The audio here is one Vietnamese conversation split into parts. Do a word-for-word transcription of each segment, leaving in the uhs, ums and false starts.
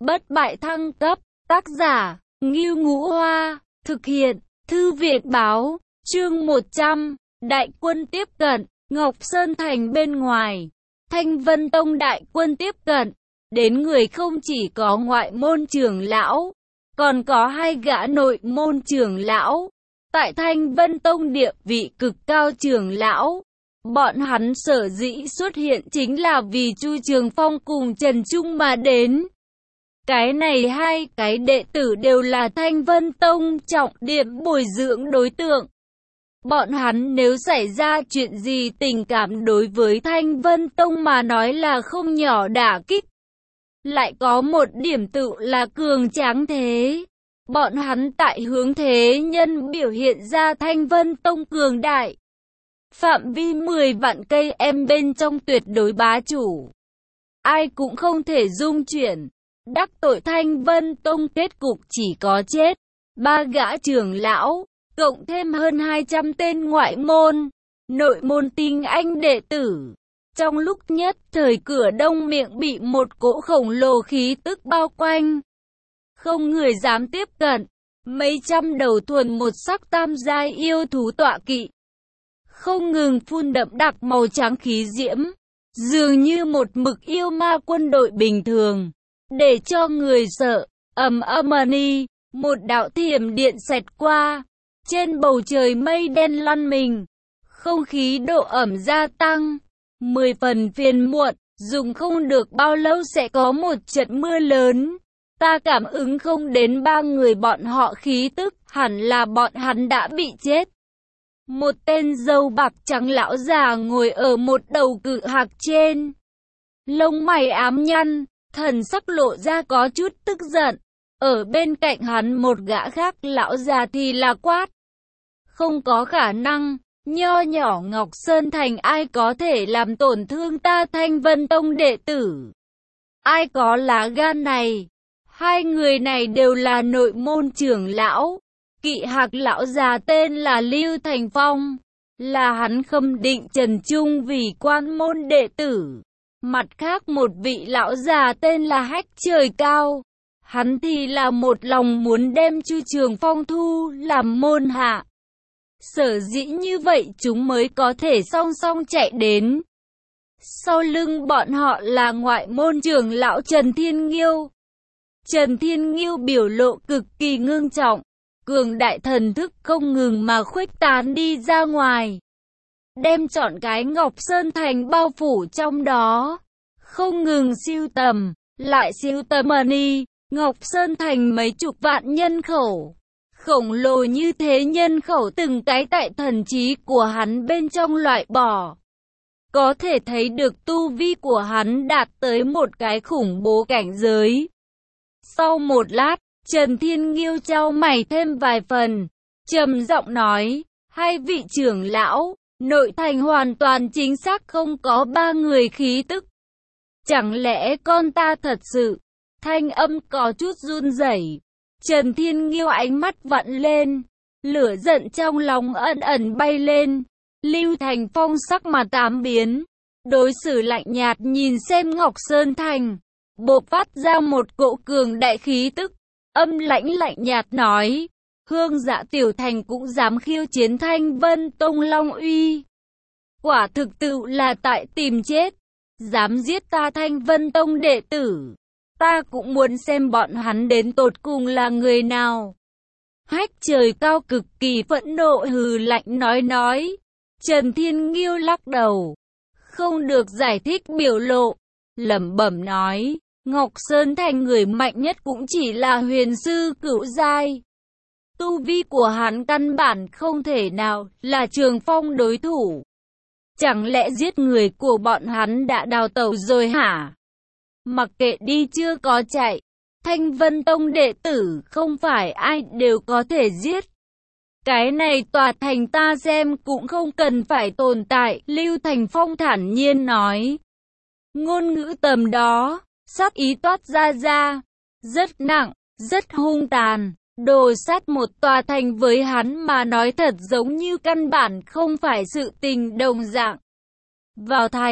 bất bại thăng cấp, tác giả, Ngưu Ngũ Hoa, thực hiện, Thư viện báo, chương một trăm, đại quân tiếp cận, Ngọc Sơn Thành bên ngoài, Thanh Vân Tông đại quân tiếp cận, đến người không chỉ có ngoại môn trưởng lão, còn có hai gã nội môn trưởng lão, tại Thanh Vân Tông địa vị cực cao trưởng lão. Bọn hắn sở dĩ xuất hiện chính là vì Chu Trường Phong cùng Trần Trung mà đến. Cái này hai cái đệ tử đều là Thanh Vân Tông trọng điểm bồi dưỡng đối tượng. Bọn hắn nếu xảy ra chuyện gì tình cảm đối với Thanh Vân Tông mà nói là không nhỏ đả kích. Lại có một điểm tự là cường tráng thế. Bọn hắn tại hướng thế nhân biểu hiện ra Thanh Vân Tông cường đại. Phạm vi mười vạn cây em bên trong tuyệt đối bá chủ. Ai cũng không thể dung chuyển. Đắc tội Thanh Vân Tông kết cục chỉ có chết. Ba gã trưởng lão, cộng thêm hơn hai trăm tên ngoại môn, nội môn tinh anh đệ tử. Trong lúc nhất thời cửa đông miệng bị một cỗ khổng lồ khí tức bao quanh. Không người dám tiếp cận. Mấy trăm đầu thuần một sắc tam giai yêu thú tọa kỵ. Không ngừng phun đậm đặc màu trắng khí diễm. Dường như một mực yêu ma quân đội bình thường. Để cho người sợ. Ầm ầm ni, một đạo thiểm điện xẹt qua. Trên bầu trời mây đen lăn mình. Không khí độ ẩm gia tăng. Mười phần phiền muộn. Dùng không được bao lâu sẽ có một trận mưa lớn. Ta cảm ứng không đến ba người bọn họ khí tức, hẳn là bọn hắn đã bị chết. Một tên râu bạc trắng lão già ngồi ở một đầu cự hạc trên. Lông mày ám nhăn, thần sắc lộ ra có chút tức giận. Ở bên cạnh hắn một gã khác lão già thì là quát. Không có khả năng, nho nhỏ Ngọc Sơn Thành ai có thể làm tổn thương ta Thanh Vân Tông đệ tử. Ai có lá gan này? Hai người này đều là nội môn trưởng lão. Kỵ hạc lão già tên là Lưu Thành Phong. Là hắn khâm định Trần Trung vì quan môn đệ tử. Mặt khác một vị lão già tên là Hách Trời Cao. Hắn thì là một lòng muốn đem Chu Trường Phong thu làm môn hạ. Sở dĩ như vậy chúng mới có thể song song chạy đến. Sau lưng bọn họ là ngoại môn trưởng lão Trần Thiên Nghiêu. Trần Thiên Nghiêu biểu lộ cực kỳ ngưng trọng, cường đại thần thức không ngừng mà khuếch tán đi ra ngoài, đem trọn cái Ngọc Sơn Thành bao phủ trong đó, không ngừng siêu tầm, lại siêu tầm đi, Ngọc Sơn Thành mấy chục vạn nhân khẩu, khổng lồ như thế nhân khẩu từng cái tại thần trí của hắn bên trong loại bỏ. Có thể thấy được tu vi của hắn đạt tới một cái khủng bố cảnh giới. Sau một lát, Trần Thiên Nghiêu chau mày thêm vài phần, trầm giọng nói, hai vị trưởng lão, nội thành hoàn toàn chính xác không có ba người khí tức. Chẳng lẽ con ta thật sự? Thanh âm có chút run rẩy. Trần Thiên Nghiêu ánh mắt vặn lên, lửa giận trong lòng ẩn ẩn bay lên. Lưu Thành Phong sắc mặt tám biến, đối xử lạnh nhạt nhìn xem Ngọc Sơn Thành. Bộc phát ra một cỗ cường đại khí tức, âm lãnh lạnh nhạt nói, Hương Dạ Tiểu Thành cũng dám khiêu chiến Thanh Vân Tông Long Uy. Quả thực tự là tại tìm chết, dám giết ta Thanh Vân Tông đệ tử. Ta cũng muốn xem bọn hắn đến tột cùng là người nào. Hách Trời Cao cực kỳ phẫn nộ hừ lạnh nói nói. Trần Thiên Nghiêu lắc đầu, không được giải thích biểu lộ, lẩm bẩm nói. Ngọc Sơn Thành người mạnh nhất cũng chỉ là huyền sư cửu giai. Tu vi của hắn căn bản không thể nào là Trường Phong đối thủ. Chẳng lẽ giết người của bọn hắn đã đào tẩu rồi hả? Mặc kệ đi chưa có chạy, Thanh Vân Tông đệ tử không phải ai đều có thể giết. Cái này tòa thành ta xem cũng không cần phải tồn tại, Lưu Thành Phong thản nhiên nói. Ngôn ngữ tầm đó, sát ý toát ra ra, rất nặng, rất hung tàn, đồ sát một tòa thành với hắn mà nói thật giống như căn bản không phải sự tình đồng dạng. Vào thành,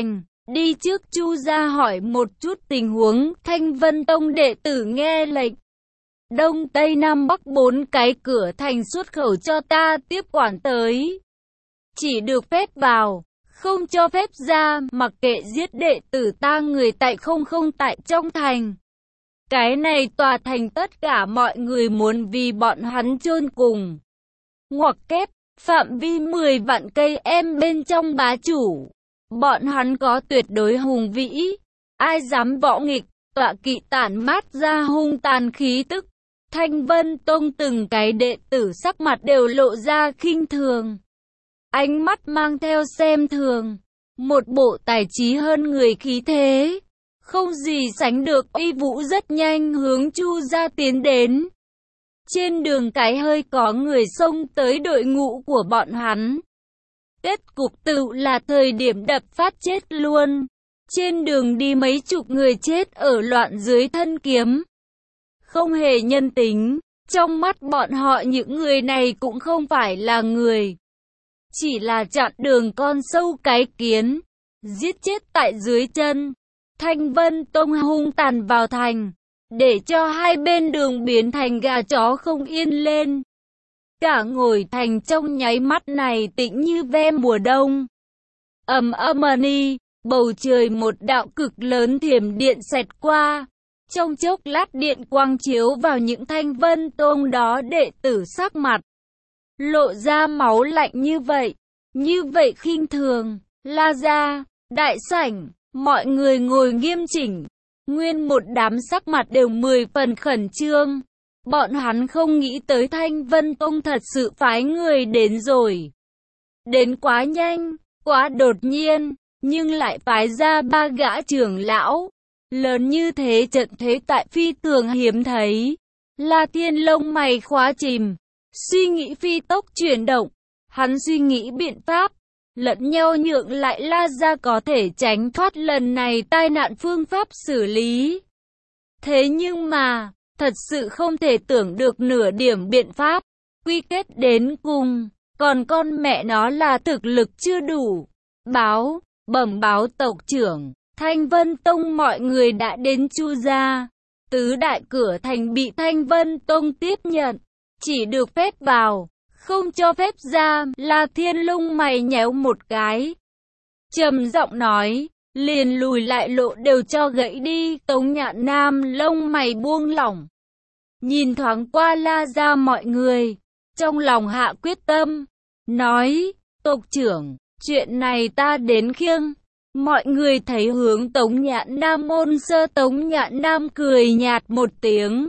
đi trước Chu gia hỏi một chút tình huống. Thanh Vân Tông đệ tử nghe lệnh. Đông Tây Nam Bắc bốn cái cửa thành xuất khẩu cho ta tiếp quản tới. Chỉ được phép vào, không cho phép ra, mặc kệ giết đệ tử ta người tại không không tại trong thành. Cái này tòa thành tất cả mọi người muốn vì bọn hắn chôn cùng. Ngoặc kép, phạm vi mười vạn cây em bên trong bá chủ. Bọn hắn có tuyệt đối hùng vĩ. Ai dám võ nghịch, tọa kỵ tản mát ra hung tàn khí tức. Thanh Vân Tông từng cái đệ tử sắc mặt đều lộ ra khinh thường. Ánh mắt mang theo xem thường. Một bộ tài trí hơn người khí thế. Không gì sánh được uy vũ rất nhanh hướng Chu gia tiến đến. Trên đường cái hơi có người xông tới đội ngũ của bọn hắn. Kết cục tự là thời điểm đập phát chết luôn. Trên đường đi mấy chục người chết ở loạn dưới thân kiếm. Không hề nhân tính, trong mắt bọn họ những người này cũng không phải là người. Chỉ là chặn đường con sâu cái kiến, giết chết tại dưới chân. Thanh Vân Tông hung tàn vào thành, để cho hai bên đường biến thành gà chó không yên lên. Cả ngồi thành trong nháy mắt này tĩnh như ve mùa đông. Ầm ầm ni, bầu trời một đạo cực lớn thiểm điện xẹt qua. Trong chốc lát điện quang chiếu vào những Thanh Vân Tông đó đệ tử sắc mặt. Lộ ra máu lạnh như vậy, như vậy khinh thường, la ra, đại sảnh, mọi người ngồi nghiêm chỉnh. Nguyên một đám sắc mặt đều mười phần khẩn trương. Bọn hắn không nghĩ tới Thanh Vân Tông thật sự phái người đến rồi. Đến quá nhanh, quá đột nhiên, nhưng lại phái ra ba gã trưởng lão. Lớn như thế trận thế tại phi thường hiếm thấy. La Thiên lông mày khóa chìm, suy nghĩ phi tốc chuyển động. Hắn suy nghĩ biện pháp, lẫn nhau nhượng lại La gia có thể tránh thoát lần này tai nạn phương pháp xử lý. Thế nhưng mà, thật sự không thể tưởng được nửa điểm biện pháp. Quy kết đến cùng, còn con mẹ nó là thực lực chưa đủ. Báo, bẩm báo tộc trưởng. Thanh Vân Tông mọi người đã đến Chu gia. Tứ đại cửa thành bị Thanh Vân Tông tiếp nhận. Chỉ được phép vào, không cho phép ra. La Thiên lông mày nhéo một cái. Trầm giọng nói, liền lùi lại lộ đều cho gãy đi. Tống Nhạn Nam lông mày buông lỏng. Nhìn thoáng qua La gia mọi người. Trong lòng hạ quyết tâm. Nói, tộc trưởng, chuyện này ta đến khiêng. Mọi người thấy hướng Tống Nhạn Nam ôn sơ. Tống Nhạn Nam cười nhạt một tiếng.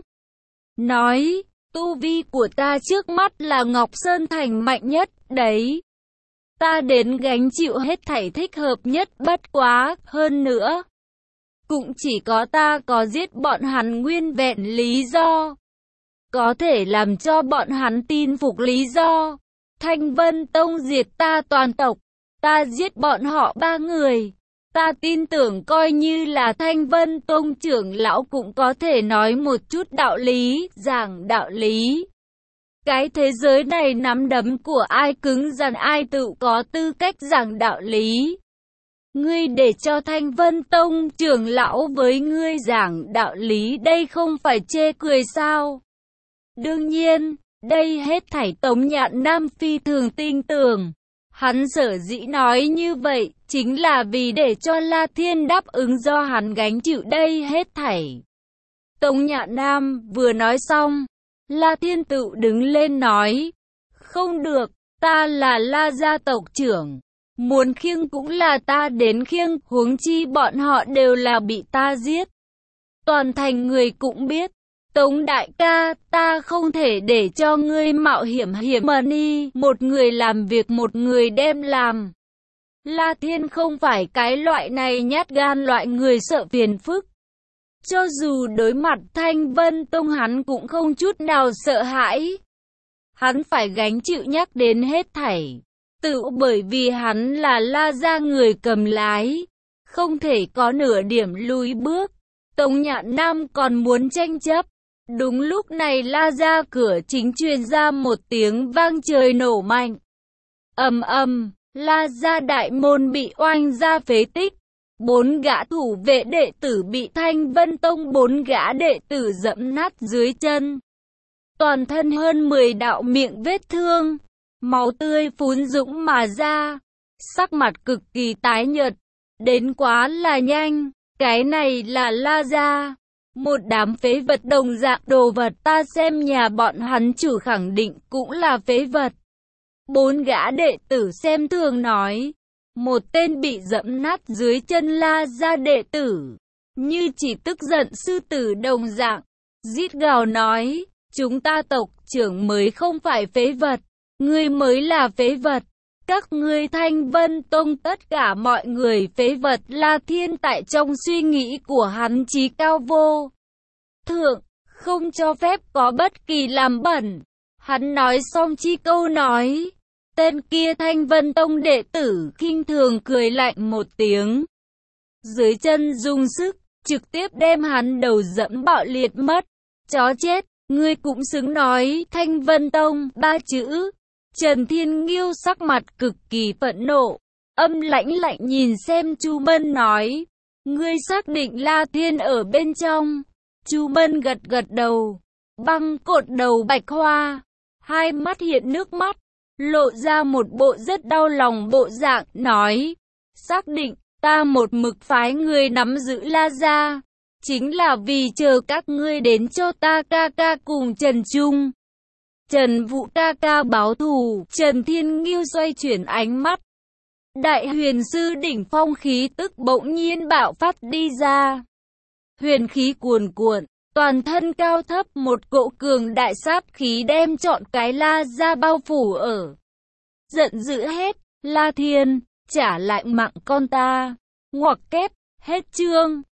Nói, tu vi của ta trước mắt là Ngọc Sơn Thành mạnh nhất, đấy. Ta đến gánh chịu hết thảy thích hợp nhất bất quá, hơn nữa. Cũng chỉ có ta có giết bọn hắn nguyên vẹn lý do. Có thể làm cho bọn hắn tin phục lý do. Thanh Vân Tông diệt ta toàn tộc. Ta giết bọn họ ba người. Ta tin tưởng coi như là Thanh Vân Tông trưởng lão cũng có thể nói một chút đạo lý, giảng đạo lý. Cái thế giới này nắm đấm của ai cứng rắn ai tự có tư cách giảng đạo lý. Ngươi để cho Thanh Vân Tông trưởng lão với ngươi giảng đạo lý đây không phải chê cười sao? Đương nhiên, đây hết thảy Tống Nhạn Nam phi thường tin tưởng. Hắn sở dĩ nói như vậy, chính là vì để cho La Thiên đáp ứng do hắn gánh chịu đây hết thảy. Tống Nhạn Nam vừa nói xong, La Thiên tự đứng lên nói, không được, ta là La gia tộc trưởng, muốn khiêng cũng là ta đến khiêng, huống chi bọn họ đều là bị ta giết. Toàn thành người cũng biết, Tống đại ca, ta không thể để cho ngươi mạo hiểm hiểm money, một người làm việc một người đem làm. La Thiên không phải cái loại này nhát gan loại người sợ phiền phức. Cho dù đối mặt Thanh Vân Tông hắn cũng không chút nào sợ hãi. Hắn phải gánh chịu nhắc đến hết thảy. Tự bởi vì hắn là La gia người cầm lái. Không thể có nửa điểm lùi bước. Tống Nhạn Nam còn muốn tranh chấp. Đúng lúc này La gia cửa chính truyền ra một tiếng vang trời nổ mạnh. Ầm ầm, La gia đại môn bị oanh ra phế tích. Bốn gã thủ vệ đệ tử bị Thanh Vân Tông bốn gã đệ tử dẫm nát dưới chân. Toàn thân hơn mười đạo miệng vết thương, máu tươi phún dũng mà ra, sắc mặt cực kỳ tái nhợt, đến quá là nhanh. Cái này là La Gia, một đám phế vật đồng dạng đồ vật, ta xem nhà bọn hắn chủ khẳng định cũng là phế vật. Bốn gã đệ tử xem thường nói. Một tên bị dẫm nát dưới chân La Gia đệ tử, như chỉ tức giận sư tử đồng dạng, rít gào nói, chúng ta tộc trưởng mới không phải phế vật, ngươi mới là phế vật. Các ngươi Thanh Vân Tông tất cả mọi người phế vật. La Thiên tại trong suy nghĩ của hắn chí cao vô thượng, không cho phép có bất kỳ làm bẩn. Hắn nói xong chi câu nói, tên kia Thanh Vân Tông đệ tử khinh thường cười lạnh một tiếng, dưới chân dùng sức, trực tiếp đem hắn đầu dẫm bạo liệt mất. Chó chết, ngươi cũng xứng nói Thanh Vân Tông ba chữ. Trần Thiên Nghiêu sắc mặt cực kỳ phẫn nộ, âm lãnh lạnh nhìn xem Chu Mân nói, ngươi xác định La Thiên ở bên trong. Chu Mân gật gật đầu, băng cột đầu bạch hoa, hai mắt hiện nước mắt, lộ ra một bộ rất đau lòng bộ dạng, nói, xác định, ta một mực phái người nắm giữ La Gia, chính là vì chờ các ngươi đến cho ta ca ca cùng Trần Trung, Trần Vũ ca ca báo thù. Trần Thiên Nghiêu xoay chuyển ánh mắt, đại huyền sư đỉnh phong khí tức bỗng nhiên bạo phát đi ra, huyền khí cuồn cuộn, toàn thân cao thấp một cỗ cường đại sát khí đem trọn cái La Gia bao phủ ở. Giận dữ hết, La Thiên, trả lại mạng con ta. Ngoặc kép, hết chương.